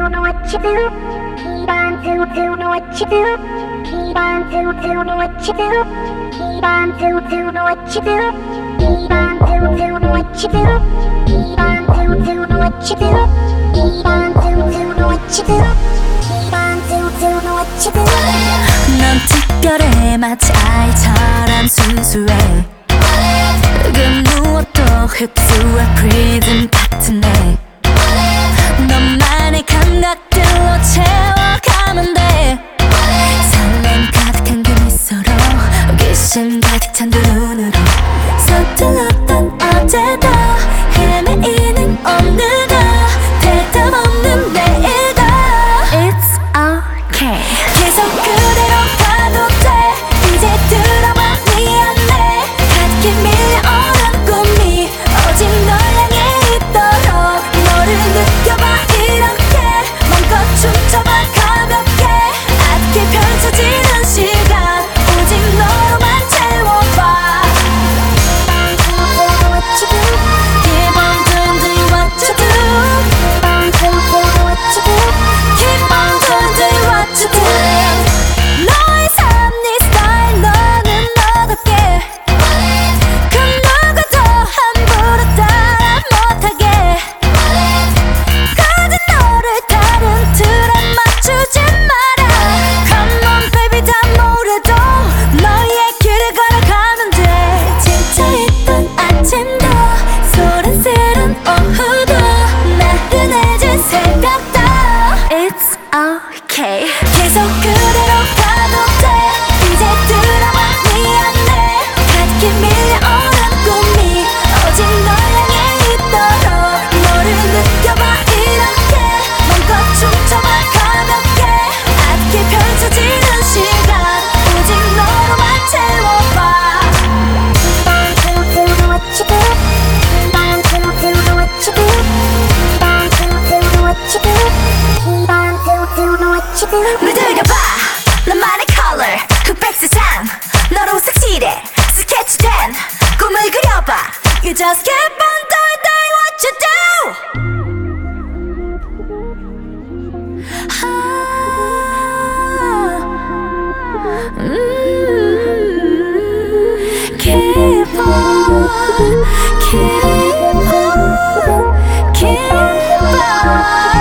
know what you do. Keep on do know what you do. Keep on do know what you do. Keep on do know what you do. Keep on do know what you do. Keep on do know what you do. Keep on do know what you do. Keep on do know what you do. 넌 특별해 마치 아이처럼 순수해 그 무엇도 흡수와 프리즘 같은 내 너만의 감각들로 채워가면 돼 설렘 가득한 그 미소로 호기심 가득 찬 두 눈으로 서툴렀던 어제도 헤매이는 오늘도 대답 없는 내일도 It's okay 계속 그대로 가도 돼 이제 들어봐 미안해 가득히 밀려오는 꿈이 오직 널 향해 있도록 너를 느껴봐 이렇게 맘껏 춤춰봐 가볍게 아득히 펼쳐지는 시간 오직 너로만 채워봐 Keep on doing what you do Keep on doing what you do 너의 삶, 네 스타일 너는 너답게 그 누구도 함부로 따라 못하게 가진 너를 다른 틀에 맞추지 마라 Come on baby 다 모래도 너의 길을 걸어가면 돼 지쳐있던 아침도 소란스런 오후도 나른해진 새벽도 It's okay 계속 그대로 가도 돼 이제 들어봐 미안해 가득히 밀려오는 꿈이 오직 널 향해 있도록 너를 느껴봐 이렇게 맘껏 춤춰봐 가볍게 아득히 펼쳐지는 시간 오직 너로만 채워봐 Keep on do what you do. Keep on do what you do. Keep on do what you do. Keep on do what you do. 물들여봐 너만의 color 흑백 세상 너로 색칠해 스케치된 꿈을 그려봐 You just keep on doing what you do Keep on, keep on, keep on